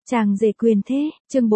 Chàng rể quyền thế, chương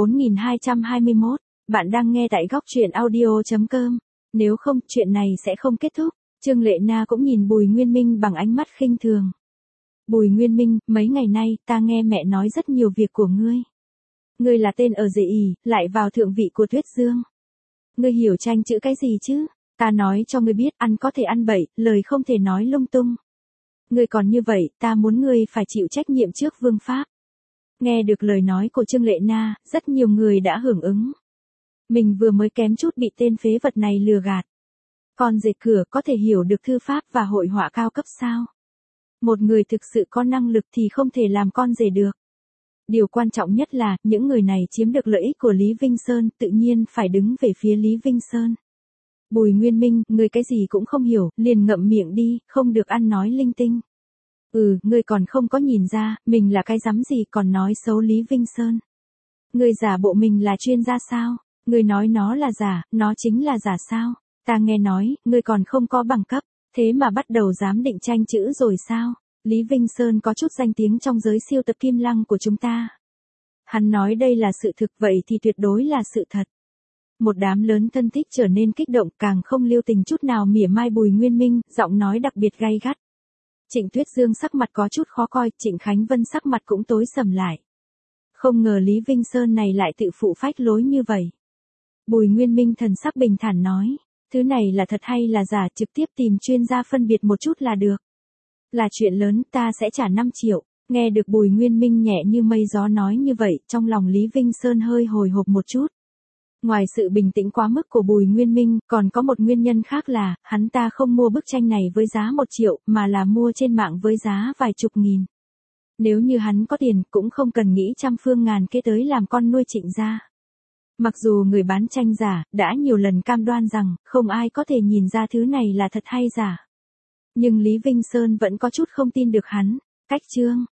4221, bạn đang nghe tại góc truyện audio.com. Nếu không, chuyện này sẽ không kết thúc. Trương Lệ Na cũng nhìn Bùi Nguyên Minh bằng ánh mắt khinh thường. Bùi Nguyên Minh, mấy ngày nay, ta nghe mẹ nói rất nhiều việc của ngươi. Ngươi là tên ở rể ỉ, lại vào thượng vị của Tuyết Dương. Ngươi hiểu tranh chữ cái gì chứ? Ta nói cho ngươi biết, ăn có thể ăn bậy, lời không thể nói lung tung. Ngươi còn như vậy, ta muốn ngươi phải chịu trách nhiệm trước vương pháp. Nghe được lời nói của Trương Lệ Na, rất nhiều người đã hưởng ứng. Mình vừa mới kém chút bị tên phế vật này lừa gạt. Con rể cửa có thể hiểu được thư pháp và hội họa cao cấp sao? Một người thực sự có năng lực thì không thể làm con rể được. Điều quan trọng nhất là, những người này chiếm được lợi ích của Lý Vinh Sơn, tự nhiên phải đứng về phía Lý Vinh Sơn. Bùi Nguyên Minh, ngươi cái gì cũng không hiểu, liền ngậm miệng đi, không được ăn nói linh tinh. Ngươi còn không có nhìn ra, mình là cái rắm gì còn nói xấu Lý Vinh Sơn. Ngươi giả bộ mình là chuyên gia sao? Ngươi nói nó là giả, nó chính là giả sao? Ta nghe nói, ngươi còn không có bằng cấp, thế mà bắt đầu giám định tranh chữ rồi sao? Lý Vinh Sơn có chút danh tiếng trong giới siêu tập kim lăng của chúng ta. Hắn nói đây là sự thực, vậy thì tuyệt đối là sự thật. Một đám lớn thân thích trở nên kích động, càng không lưu tình chút nào mỉa mai Bùi Nguyên Minh, giọng nói đặc biệt gay gắt. Trịnh Tuyết Dương sắc mặt có chút khó coi, Trịnh Khánh Vân sắc mặt cũng tối sầm lại. Không ngờ Lý Vinh Sơn này lại tự phụ phách lối như vậy. Bùi Nguyên Minh thần sắc bình thản nói, thứ này là thật hay là giả, trực tiếp tìm chuyên gia phân biệt một chút là được. Là chuyện lớn, ta sẽ trả 5 triệu. Nghe được Bùi Nguyên Minh nhẹ như mây gió nói như vậy, trong lòng Lý Vinh Sơn hơi hồi hộp một chút. Ngoài sự bình tĩnh quá mức của Bùi Nguyên Minh, còn có một nguyên nhân khác là, hắn ta không mua bức tranh này với giá 1 triệu, mà là mua trên mạng với giá vài chục nghìn. Nếu như hắn có tiền, cũng không cần nghĩ trăm phương ngàn kế tới làm con nuôi Trịnh gia. Mặc dù người bán tranh giả, đã nhiều lần cam đoan rằng, không ai có thể nhìn ra thứ này là thật hay giả. Nhưng Lý Vinh Sơn vẫn có chút không tin được hắn. Cách chương,